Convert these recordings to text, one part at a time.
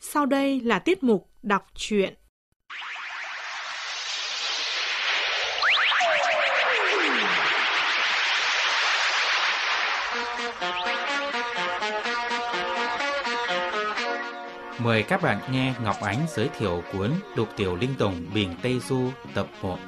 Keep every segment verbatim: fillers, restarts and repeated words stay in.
Sau đây là tiết mục đọc truyện. Mời các bạn nghe Ngọc Ánh giới thiệu cuốn Lục Tiểu Linh Tùng Bình Tây Du tập một.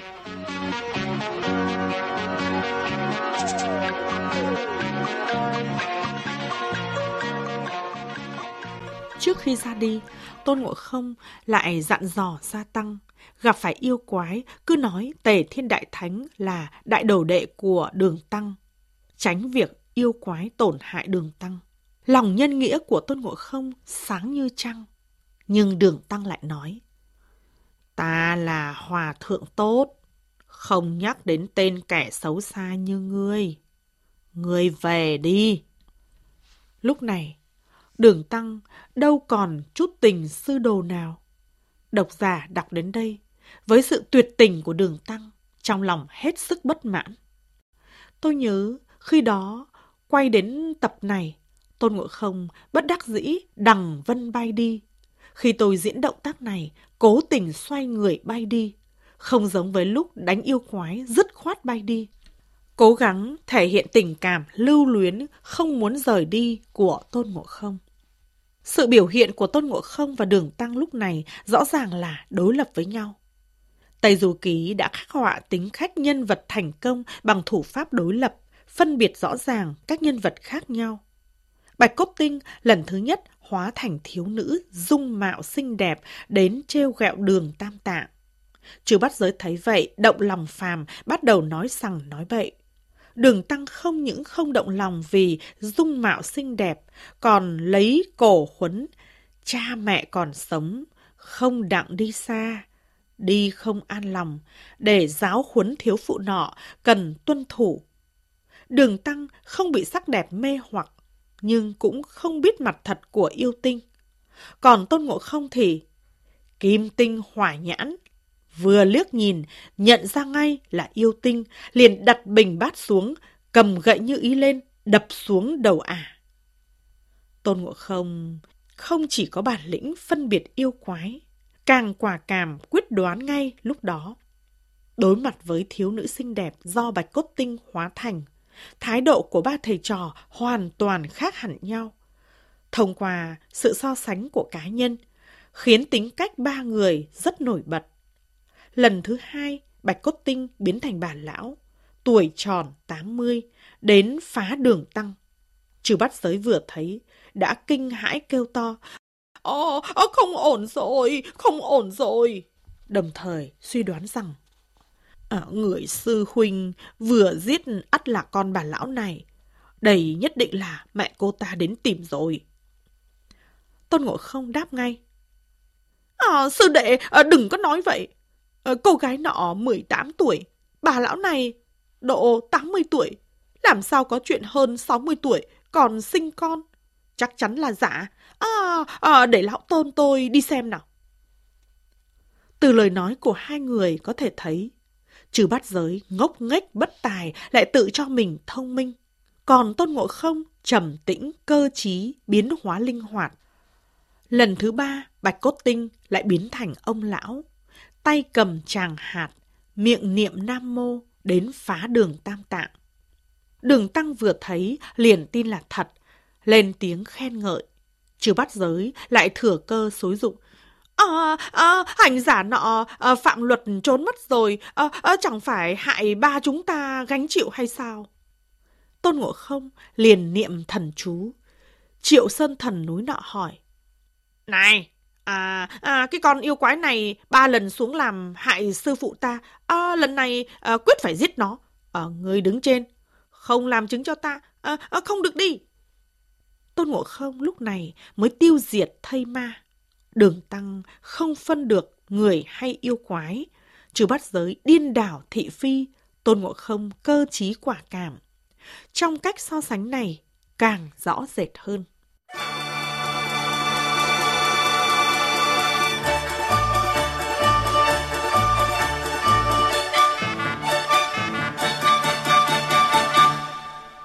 Trước khi ra đi, Tôn Ngộ Không lại dặn dò Gia Tăng, gặp phải yêu quái cứ nói Tề Thiên Đại Thánh là đại đồ đệ của Đường Tăng, tránh việc yêu quái tổn hại Đường Tăng. Lòng nhân nghĩa của Tôn Ngộ Không sáng như trăng, nhưng Đường Tăng lại nói: Ta là hòa thượng tốt, không nhắc đến tên kẻ xấu xa như ngươi. Ngươi về đi. Lúc này, Đường Tăng đâu còn chút tình sư đồ nào. Độc giả đọc đến đây, với sự tuyệt tình của Đường Tăng, trong lòng hết sức bất mãn. Tôi nhớ khi đó, quay đến tập này, Tôn Ngộ Không bất đắc dĩ đằng vân bay đi. Khi tôi diễn động tác này, cố tình xoay người bay đi, không giống với lúc đánh yêu quái dứt khoát bay đi. Cố gắng thể hiện tình cảm lưu luyến không muốn rời đi của Tôn Ngộ Không. Sự biểu hiện của Tôn Ngộ Không và Đường Tăng lúc này rõ ràng là đối lập với nhau. Tây Du Ký đã khắc họa tính cách nhân vật thành công bằng thủ pháp đối lập, phân biệt rõ ràng các nhân vật khác nhau. Bạch Cốt Tinh lần thứ nhất hóa thành thiếu nữ dung mạo xinh đẹp đến trêu ghẹo Đường Tam Tạng. Chư Bát Giới thấy vậy, động lòng phàm, bắt đầu nói sằng nói bậy. Đường Tăng không những không động lòng vì dung mạo xinh đẹp, còn lấy cổ khuấn, cha mẹ còn sống, không đặng đi xa, đi không an lòng, để giáo huấn thiếu phụ nọ cần tuân thủ. Đường Tăng không bị sắc đẹp mê hoặc, nhưng cũng không biết mặt thật của yêu tinh. Còn Tôn Ngộ Không thì kim tinh hỏa nhãn, vừa liếc nhìn, nhận ra ngay là yêu tinh, liền đặt bình bát xuống, cầm gậy như ý lên, đập xuống đầu ả. Tôn Ngộ Không không chỉ có bản lĩnh phân biệt yêu quái, càng quả cảm quyết đoán ngay lúc đó. Đối mặt với thiếu nữ xinh đẹp do Bạch Cốt Tinh hóa thành, thái độ của ba thầy trò hoàn toàn khác hẳn nhau. Thông qua sự so sánh của cá nhân, khiến tính cách ba người rất nổi bật. Lần thứ hai, Bạch Cốt Tinh biến thành bà lão, tuổi tròn tám mươi, đến phá Đường Tăng. Chư Bát Giới vừa thấy, đã kinh hãi kêu to: Ồ, không ổn rồi, không ổn rồi. Đồng thời suy đoán rằng, à, người sư huynh vừa giết ắt là con bà lão này. Đây nhất định là mẹ cô ta đến tìm rồi. Tôn Ngộ Không đáp ngay: À, sư đệ, à, đừng có nói vậy. À, cô gái nọ mười tám tuổi, bà lão này độ tám mươi tuổi. Làm sao có chuyện hơn sáu mươi tuổi còn sinh con? Chắc chắn là giả. À, à, để lão Tôn tôi đi xem nào. Từ lời nói của hai người có thể thấy, Chư Bát Giới ngốc nghếch bất tài lại tự cho mình thông minh. Còn Tôn Ngộ Không trầm tĩnh, cơ trí, biến hóa linh hoạt. Lần thứ ba, Bạch Cốt Tinh lại biến thành ông lão, tay cầm tràng hạt, miệng niệm Nam Mô đến phá Đường Tam Tạng. Đường Tăng vừa thấy liền tin là thật, lên tiếng khen ngợi. Chư Bát Giới lại thừa cơ xúi giục: À, à, hành giả nọ à, phạm luật trốn mất rồi, à, à, chẳng phải hại ba chúng ta gánh chịu hay sao? Tôn Ngộ Không liền niệm thần chú. Triệu Sơn Thần núi nọ hỏi: Này, à, à, cái con yêu quái này ba lần xuống làm hại sư phụ ta, à, lần này à, quyết phải giết nó. À, người đứng trên, không làm chứng cho ta, à, à, không được đi. Tôn Ngộ Không lúc này mới tiêu diệt thây ma. Đường Tăng không phân được người hay yêu quái. Chư Bát Giới điên đảo thị phi, Tôn Ngộ Không cơ trí quả cảm. Trong cách so sánh này càng rõ rệt hơn.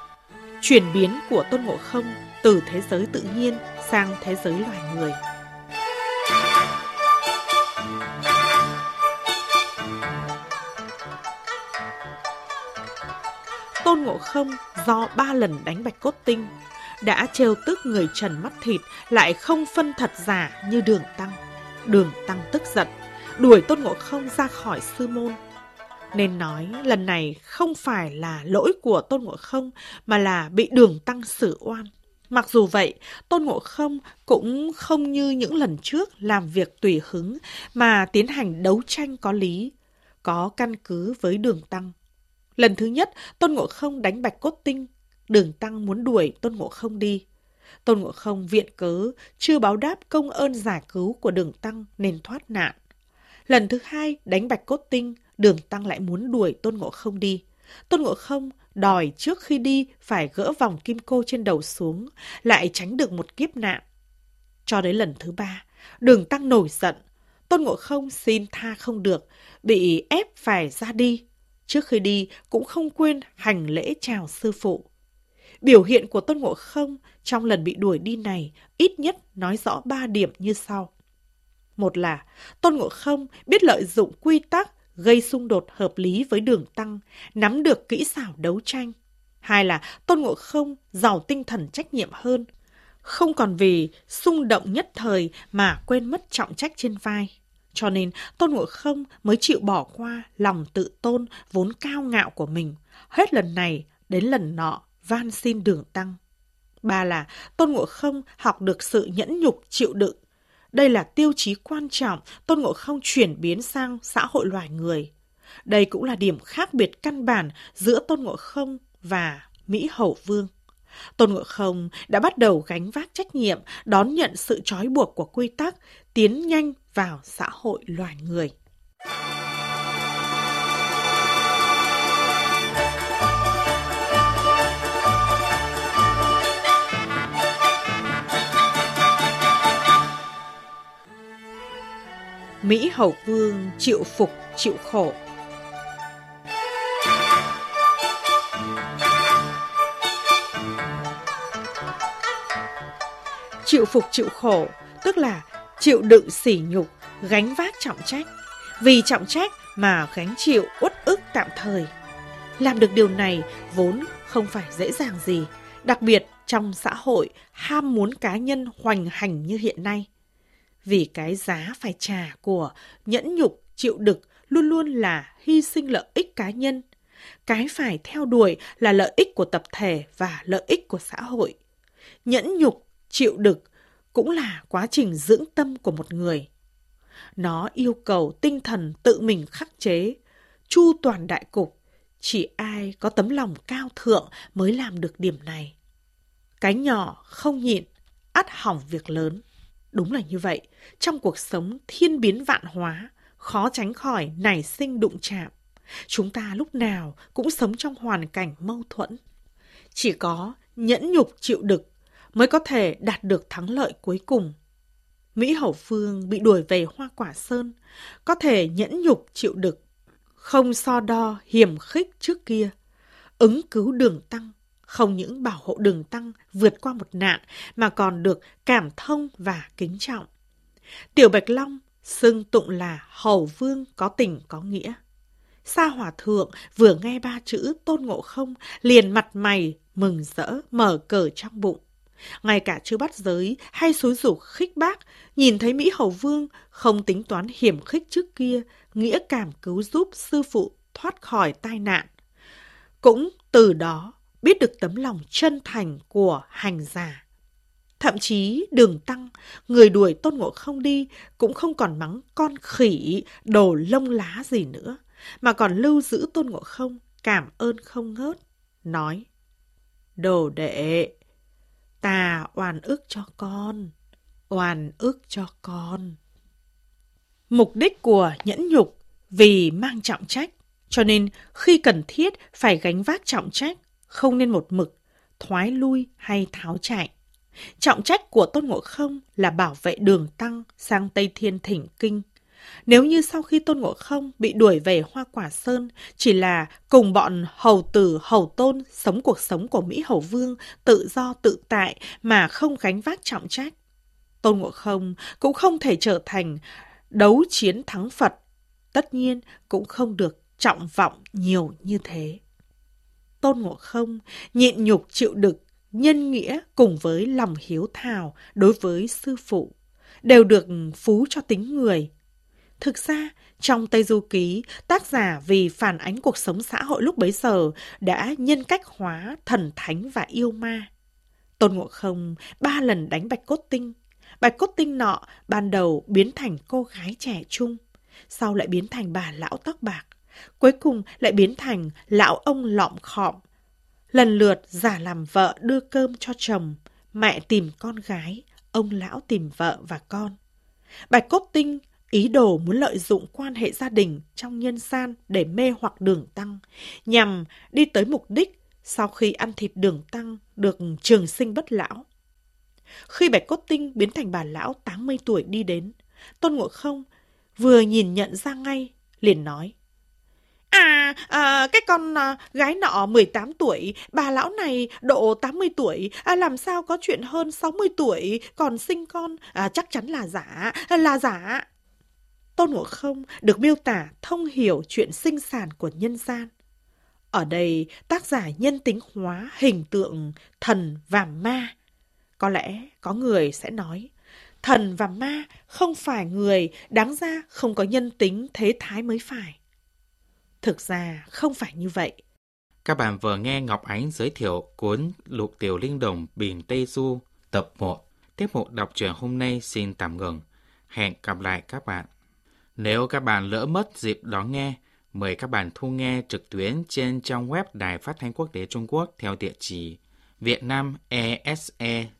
Chuyển biến của Tôn Ngộ Không từ thế giới tự nhiên sang thế giới loài người. Tôn Ngộ Không do ba lần đánh Bạch Cốt Tinh đã trêu tức người trần mắt thịt, lại không phân thật giả như Đường Tăng. Đường Tăng tức giận, đuổi Tôn Ngộ Không ra khỏi sư môn. Nên nói lần này không phải là lỗi của Tôn Ngộ Không, mà là bị Đường Tăng xử oan. Mặc dù vậy, Tôn Ngộ Không cũng không như những lần trước làm việc tùy hứng, mà tiến hành đấu tranh có lý, có căn cứ với Đường Tăng. Lần thứ nhất, Tôn Ngộ Không đánh Bạch Cốt Tinh, Đường Tăng muốn đuổi Tôn Ngộ Không đi. Tôn Ngộ Không viện cớ chưa báo đáp công ơn giải cứu của Đường Tăng nên thoát nạn. Lần thứ hai đánh Bạch Cốt Tinh, Đường Tăng lại muốn đuổi Tôn Ngộ Không đi. Tôn Ngộ Không đòi trước khi đi phải gỡ vòng kim cô trên đầu xuống, lại tránh được một kiếp nạn. Cho đến lần thứ ba, Đường Tăng nổi giận, Tôn Ngộ Không xin tha không được, bị ép phải ra đi. Trước khi đi cũng không quên hành lễ chào sư phụ. Biểu hiện của Tôn Ngộ Không trong lần bị đuổi đi này ít nhất nói rõ ba điểm như sau. Một là Tôn Ngộ Không biết lợi dụng quy tắc gây xung đột hợp lý với Đường Tăng, nắm được kỹ xảo đấu tranh. Hai là Tôn Ngộ Không giàu tinh thần trách nhiệm hơn, không còn vì xung động nhất thời mà quên mất trọng trách trên vai. Cho nên Tôn Ngộ Không mới chịu bỏ qua lòng tự tôn vốn cao ngạo của mình, hết lần này đến lần nọ van xin Đường Tăng. Ba là Tôn Ngộ Không học được sự nhẫn nhục chịu đựng. Đây là tiêu chí quan trọng Tôn Ngộ Không chuyển biến sang xã hội loài người. Đây cũng là điểm khác biệt căn bản giữa Tôn Ngộ Không và Mỹ Hầu Vương. Tôn Ngộ Không đã bắt đầu gánh vác trách nhiệm, đón nhận sự trói buộc của quy tắc, tiến nhanh vào xã hội loài người. Mỹ Hầu Vương chịu phục chịu khổ. Chịu phục chịu khổ tức là chịu đựng sỉ nhục, gánh vác trọng trách. Vì trọng trách mà gánh chịu uất ức tạm thời. Làm được điều này vốn không phải dễ dàng gì, đặc biệt trong xã hội ham muốn cá nhân hoành hành như hiện nay. Vì cái giá phải trả của nhẫn nhục chịu đựng luôn luôn là hy sinh lợi ích cá nhân. Cái phải theo đuổi là lợi ích của tập thể và lợi ích của xã hội. Nhẫn nhục chịu đựng cũng là quá trình dưỡng tâm của một người. Nó yêu cầu tinh thần tự mình khắc chế, chu toàn đại cục. Chỉ ai có tấm lòng cao thượng mới làm được điểm này. Cái nhỏ không nhịn, ắt hỏng việc lớn. Đúng là như vậy, trong cuộc sống thiên biến vạn hóa, khó tránh khỏi nảy sinh đụng chạm. Chúng ta lúc nào cũng sống trong hoàn cảnh mâu thuẫn. Chỉ có nhẫn nhục chịu đựng mới có thể đạt được thắng lợi cuối cùng. Mỹ Hầu Vương bị đuổi về Hoa Quả Sơn, có thể nhẫn nhục chịu đựng, không so đo hiểm khích trước kia. Ứng cứu Đường Tăng, không những bảo hộ Đường Tăng vượt qua một nạn mà còn được cảm thông và kính trọng. Tiểu Bạch Long xưng tụng là Hầu Vương có tình có nghĩa. Sa Hòa Thượng vừa nghe ba chữ Tôn Ngộ Không liền mặt mày mừng rỡ mở cờ trong bụng. Ngay cả chư bắt giới hay xúi giục khích bác, nhìn thấy Mỹ Hầu Vương không tính toán hiểm khích trước kia, nghĩa cảm cứu giúp sư phụ thoát khỏi tai nạn. Cũng từ đó biết được tấm lòng chân thành của hành giả. Thậm chí Đường Tăng, người đuổi Tôn Ngộ Không đi, cũng không còn mắng con khỉ, đồ lông lá gì nữa, mà còn lưu giữ Tôn Ngộ Không, cảm ơn không ngớt, nói: Đồ đệ, ta oan ức cho con, oan ức cho con. Mục đích của nhẫn nhục vì mang trọng trách, cho nên khi cần thiết phải gánh vác trọng trách, không nên một mực, thoái lui hay tháo chạy. Trọng trách của Tôn Ngộ Không là bảo vệ Đường Tăng sang Tây Thiên thỉnh kinh. Nếu như sau khi Tôn Ngộ Không bị đuổi về Hoa Quả Sơn chỉ là cùng bọn hầu tử hầu tôn sống cuộc sống của Mỹ Hầu Vương tự do tự tại mà không gánh vác trọng trách, Tôn Ngộ Không cũng không thể trở thành đấu chiến thắng Phật, tất nhiên cũng không được trọng vọng nhiều như thế. Tôn Ngộ Không nhịn nhục chịu đựng nhân nghĩa cùng với lòng hiếu thảo đối với sư phụ, đều được phú cho tính người. Thực ra, trong Tây Du Ký, tác giả vì phản ánh cuộc sống xã hội lúc bấy giờ đã nhân cách hóa thần thánh và yêu ma. Tôn Ngộ Không ba lần đánh Bạch Cốt Tinh. Bạch Cốt Tinh nọ ban đầu biến thành cô gái trẻ trung, sau lại biến thành bà lão tóc bạc, cuối cùng lại biến thành lão ông lọm khọm. Lần lượt giả làm vợ đưa cơm cho chồng, mẹ tìm con gái, ông lão tìm vợ và con. Bạch Cốt Tinh ý đồ muốn lợi dụng quan hệ gia đình trong nhân gian để mê hoặc Đường Tăng, nhằm đi tới mục đích sau khi ăn thịt Đường Tăng được trường sinh bất lão. Khi Bạch Cốt Tinh biến thành bà lão tám mươi tuổi đi đến, Tôn Ngộ Không vừa nhìn nhận ra ngay, liền nói: À, à cái con à, gái nọ mười tám tuổi, bà lão này độ tám mươi tuổi, à, làm sao có chuyện hơn sáu mươi tuổi còn sinh con, à, chắc chắn là giả, là giả. Tôn Ngộ Không được miêu tả thông hiểu chuyện sinh sản của nhân gian. Ở đây tác giả nhân tính hóa hình tượng thần và ma. Có lẽ có người sẽ nói, thần và ma không phải người, đáng ra không có nhân tính thế thái mới phải. Thực ra không phải như vậy. Các bạn vừa nghe Ngọc Ánh giới thiệu cuốn Lục Tiểu Linh Đồng Biển Tây Du tập một. Tiếp mục đọc truyện hôm nay xin tạm ngừng. Hẹn gặp lại các bạn. Nếu các bạn lỡ mất dịp đón nghe, mời các bạn thu nghe trực tuyến trên trang web Đài Phát thanh Quốc tế Trung Quốc theo địa chỉ vietnamese